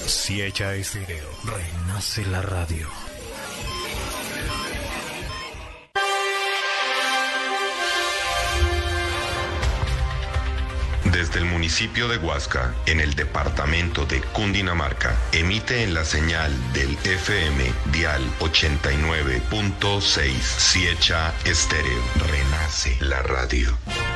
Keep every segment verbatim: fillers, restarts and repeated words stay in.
Siecha Estéreo, renace la radio. Desde el municipio de Huasca, en el departamento de Cundinamarca, emite en la señal del F M Dial ochenta y nueve punto seis Siecha Estéreo. Renace la radio.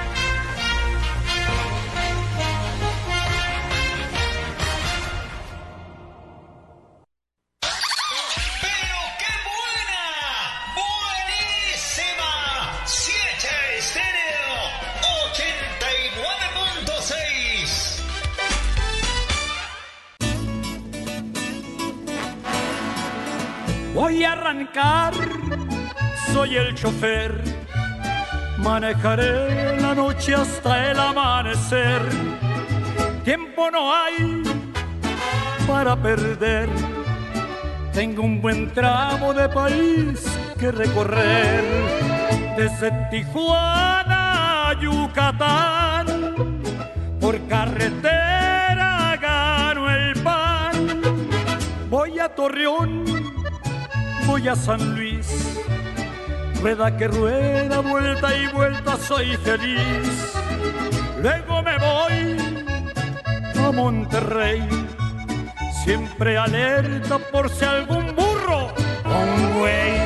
Voy a arrancar, soy el chofer, manejaré la noche hasta el amanecer. Tiempo no hay para perder, tengo un buen tramo de país que recorrer. Desde Tijuana a Yucatán, por carretera gano el pan. Voy a Torreón, voy a San Luis, rueda que rueda, vuelta y vuelta, soy feliz. Luego me voy a Monterrey, siempre alerta por si algún burro o un güey.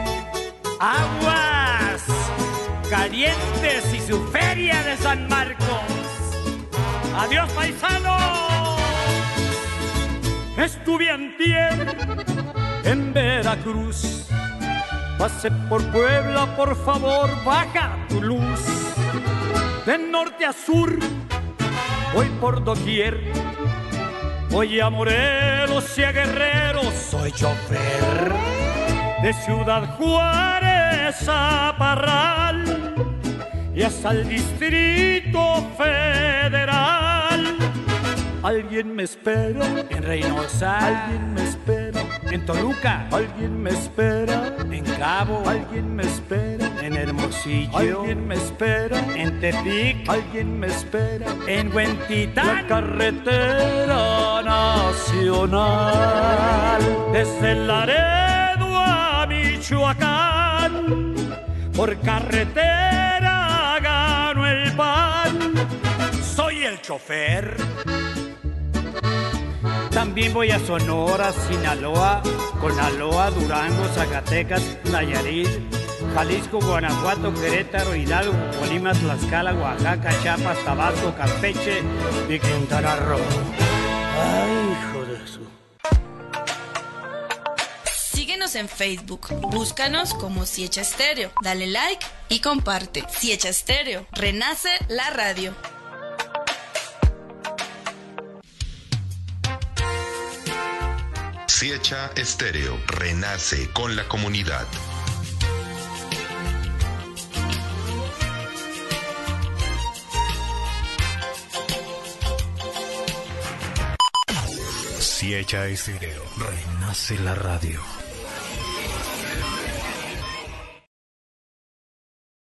Aguas Calientes y su feria de San Marcos. Adiós, paisanos. Estuve antier en Veracruz, pasé por Puebla, por favor, baja tu luz. De norte a sur, voy por doquier, voy a Morelos y a Guerrero, soy chofer. De Ciudad Juárez a Parral y hasta el Distrito Federal. Alguien me espera en Reynosa, alguien me espera en Toluca, alguien me espera en Cabo, alguien me espera en Hermosillo, alguien me espera en Tepic, alguien me espera en Huentitán. La carretera nacional desde Laredo a Michoacán, por carretera gano el pan. Soy el chofer. También voy a Sonora, Sinaloa, Conaloa, Durango, Zacatecas, Nayarit, Jalisco, Guanajuato, Querétaro, Hidalgo, Colima, Tlaxcala, Oaxaca, Chiapas, Tabasco, Campeche y Quintana Roo. Ay, hijo de su... Síguenos en Facebook, búscanos como Siecha Estéreo, dale like y comparte. Siecha Estéreo, renace la radio. Siecha Estéreo, renace con la comunidad. Siecha Estéreo, renace la radio.